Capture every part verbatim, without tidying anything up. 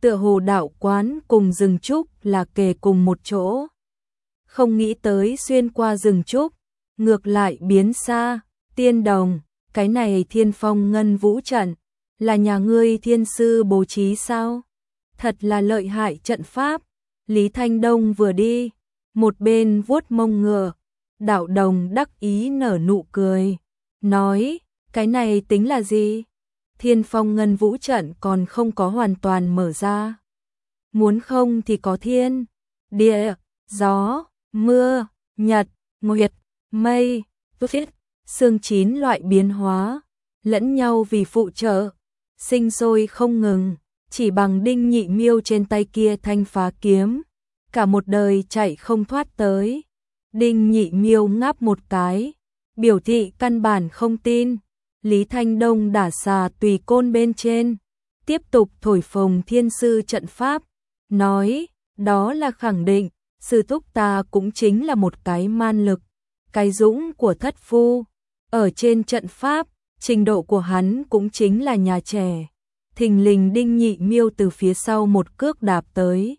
tựa hồ đạo quán cùng rừng trúc là kề cùng một chỗ. Không nghĩ tới xuyên qua rừng trúc, ngược lại biến xa, Tiên Đồng, cái này Thiên Phong Ngân Vũ trận, là nhà ngươi thiên sư bố trí sao? Thật là lợi hại trận pháp. Lý Thanh Đông vừa đi, một bên vuốt mông ngựa, Đạo Đồng đắc ý nở nụ cười, nói, cái này tính là gì? Thiên Phong Ngân Vũ trận còn không có hoàn toàn mở ra. Muốn không thì có thiên, địa, gió, mưa, nhật, nguyệt, mây, tuyết, sương chín loại biến hóa, lẫn nhau vì phụ trợ, sinh sôi không ngừng, chỉ bằng Đinh Nhị Miêu trên tay kia thanh phá kiếm, cả một đời chạy không thoát tới. Đinh Nhị Miêu ngáp một cái, biểu thị căn bản không tin. Lý Thanh Đông đả xà tùy côn bên trên, tiếp tục thổi phồng thiên sư trận pháp, nói, đó là khẳng định, sư thúc ta cũng chính là một cái man lực, cái dũng của thất phu, ở trên trận pháp, trình độ của hắn cũng chính là nhà trẻ. Thình lình Đinh Nhị Miêu từ phía sau một cước đạp tới.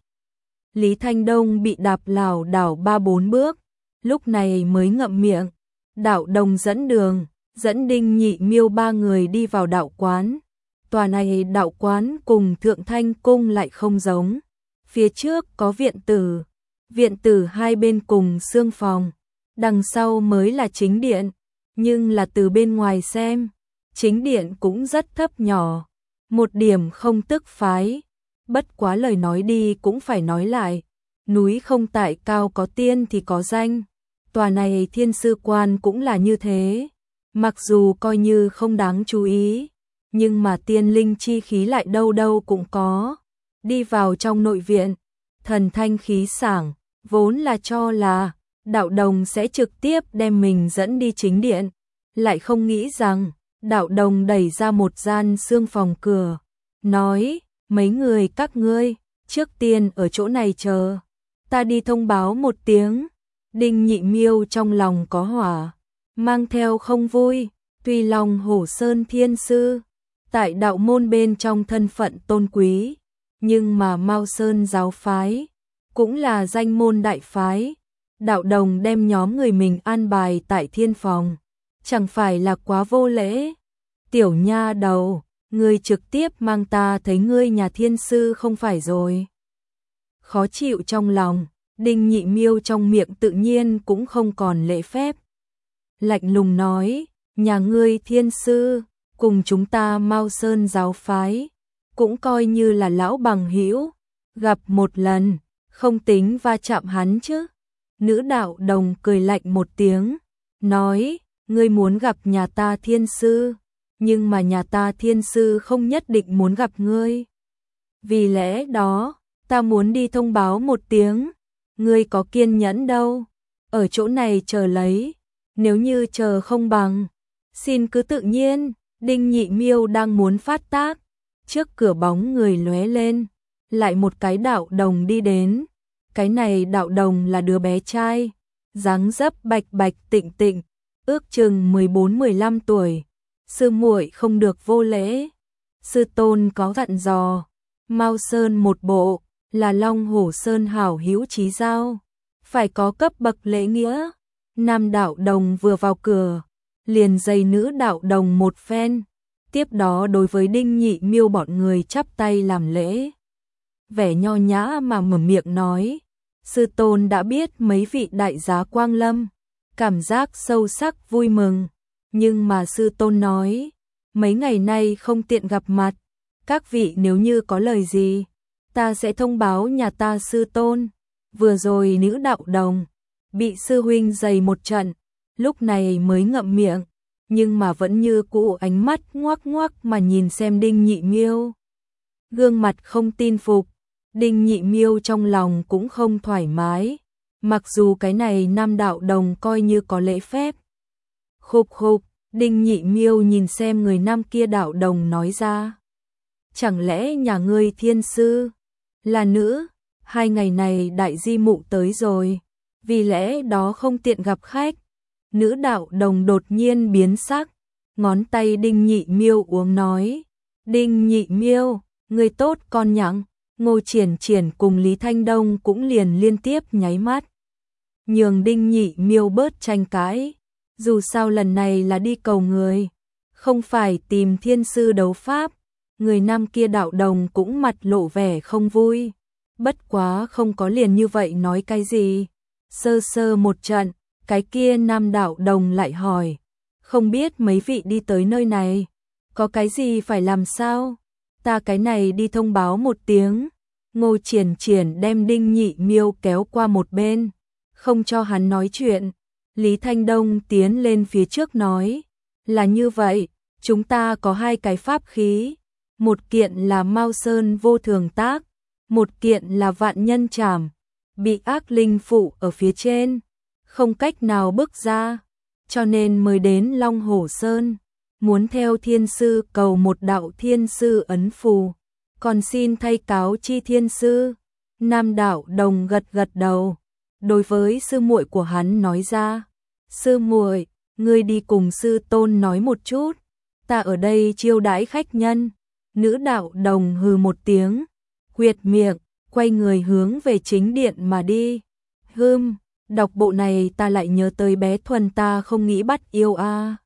Lý Thanh Đông bị đạp lảo đảo ba bốn bước, lúc này mới ngậm miệng. Đạo Đồng dẫn đường, dẫn Đinh Nhị Miêu ba người đi vào đạo quán. Tòa này đạo quán cùng Thượng Thanh Cung lại không giống. Phía trước có viện tử, viện tử hai bên cùng xương phòng, đằng sau mới là chính điện. Nhưng là từ bên ngoài xem, chính điện cũng rất thấp nhỏ, một điểm không tức phái. Bất quá lời nói đi cũng phải nói lại, núi không tại cao có tiên thì có danh. Tòa này thiên sư quan cũng là như thế, mặc dù coi như không đáng chú ý, nhưng mà tiên linh chi khí lại đâu đâu cũng có. Đi vào trong nội viện, thần thanh khí sảng, vốn là cho là Đạo Đồng sẽ trực tiếp đem mình dẫn đi chính điện, lại không nghĩ rằng Đạo Đồng đẩy ra một gian xương phòng cửa, nói, mấy người các ngươi, trước tiên ở chỗ này chờ, ta đi thông báo một tiếng. Đinh Nhị Miêu trong lòng có hỏa, mang theo không vui, tuy lòng Hổ Sơn thiên sư, tại đạo môn bên trong thân phận tôn quý, nhưng mà Mao Sơn giáo phái, cũng là danh môn đại phái. Đạo Đồng đem nhóm người mình an bài tại thiên phòng, chẳng phải là quá vô lễ. Tiểu nha đầu, ngươi trực tiếp mang ta thấy ngươi nhà thiên sư không phải rồi. Khó chịu trong lòng, Đinh Nhị Miêu trong miệng tự nhiên cũng không còn lễ phép. Lạnh lùng nói, nhà ngươi thiên sư, cùng chúng ta Mao Sơn giáo phái, cũng coi như là lão bằng hữu, gặp một lần, không tính va chạm hắn chứ. Nữ Đạo Đồng cười lạnh một tiếng, nói, ngươi muốn gặp nhà ta thiên sư, nhưng mà nhà ta thiên sư không nhất định muốn gặp ngươi. Vì lẽ đó, ta muốn đi thông báo một tiếng, ngươi có kiên nhẫn đâu, ở chỗ này chờ lấy, nếu như chờ không bằng, xin cứ tự nhiên. Đinh Nhị Miêu đang muốn phát tác, trước cửa bóng người lóe lên, lại một cái Đạo Đồng đi đến. Cái này Đạo Đồng là đứa bé trai, dáng dấp bạch bạch tịnh tịnh, ước chừng mười bốn mười lăm tuổi. Sư muội không được vô lễ. Sư tôn có dặn dò, Mao Sơn một bộ, là Long Hổ Sơn hảo hữu chí giao, phải có cấp bậc lễ nghĩa. Nam Đạo Đồng vừa vào cửa, liền dày nữ Đạo Đồng một phen, tiếp đó đối với Đinh Nhị Miêu bọn người chắp tay làm lễ. Vẻ nho nhã mà mở miệng nói, sư tôn đã biết mấy vị đại giá quang lâm, cảm giác sâu sắc vui mừng, nhưng mà sư tôn nói, mấy ngày nay không tiện gặp mặt, các vị nếu như có lời gì, ta sẽ thông báo nhà ta sư tôn. Vừa rồi nữ Đạo Đồng bị sư huynh giày một trận, lúc này mới ngậm miệng, nhưng mà vẫn như cũ ánh mắt ngoác ngoác mà nhìn xem Đinh Nhị Miêu. Gương mặt không tin phục, Đinh Nhị Miêu trong lòng cũng không thoải mái, mặc dù cái này Nam Đạo Đồng coi như có lễ phép. Khục khục, Đinh Nhị Miêu nhìn xem người nam kia Đạo Đồng nói ra, chẳng lẽ nhà ngươi thiên sư là nữ? Hai ngày này đại di mụ tới rồi, vì lẽ đó không tiện gặp khách. Nữ Đạo Đồng đột nhiên biến sắc, ngón tay Đinh Nhị Miêu uống nói, Đinh Nhị Miêu, người tốt con nhặng, Ngô Triển Triển cùng Lý Thanh Đông cũng liền liên tiếp nháy mắt. Nhường Đinh Nhị Miêu bớt tranh cãi, dù sao lần này là đi cầu người, không phải tìm thiên sư đấu pháp. Người nam kia đạo đồng cũng mặt lộ vẻ không vui, bất quá không có liền như vậy nói cái gì. Sơ sơ một trận, cái kia nam đạo đồng lại hỏi, không biết mấy vị đi tới nơi này, có cái gì phải làm sao? Ta cái này đi thông báo một tiếng. Ngô Triển Triển đem Đinh Nhị Miêu kéo qua một bên, không cho hắn nói chuyện. Lý Thanh Đông tiến lên phía trước nói, là như vậy, chúng ta có hai cái pháp khí, một kiện là Mao Sơn vô thường tác, một kiện là vạn nhân trảm, bị ác linh phụ ở phía trên, không cách nào bước ra, cho nên mới đến Long Hổ Sơn, muốn theo thiên sư cầu một đạo thiên sư ấn phù, còn xin thay cáo chi thiên sư. Nam đạo đồng gật gật đầu, đối với sư muội của hắn nói ra, sư muội, ngươi đi cùng sư tôn nói một chút, ta ở đây chiêu đãi khách nhân. Nữ đạo đồng hừ một tiếng, quyệt miệng, quay người hướng về chính điện mà đi. Hừm, đọc bộ này ta lại nhớ tới bé Thuần ta không nghĩ bắt yêu a. À.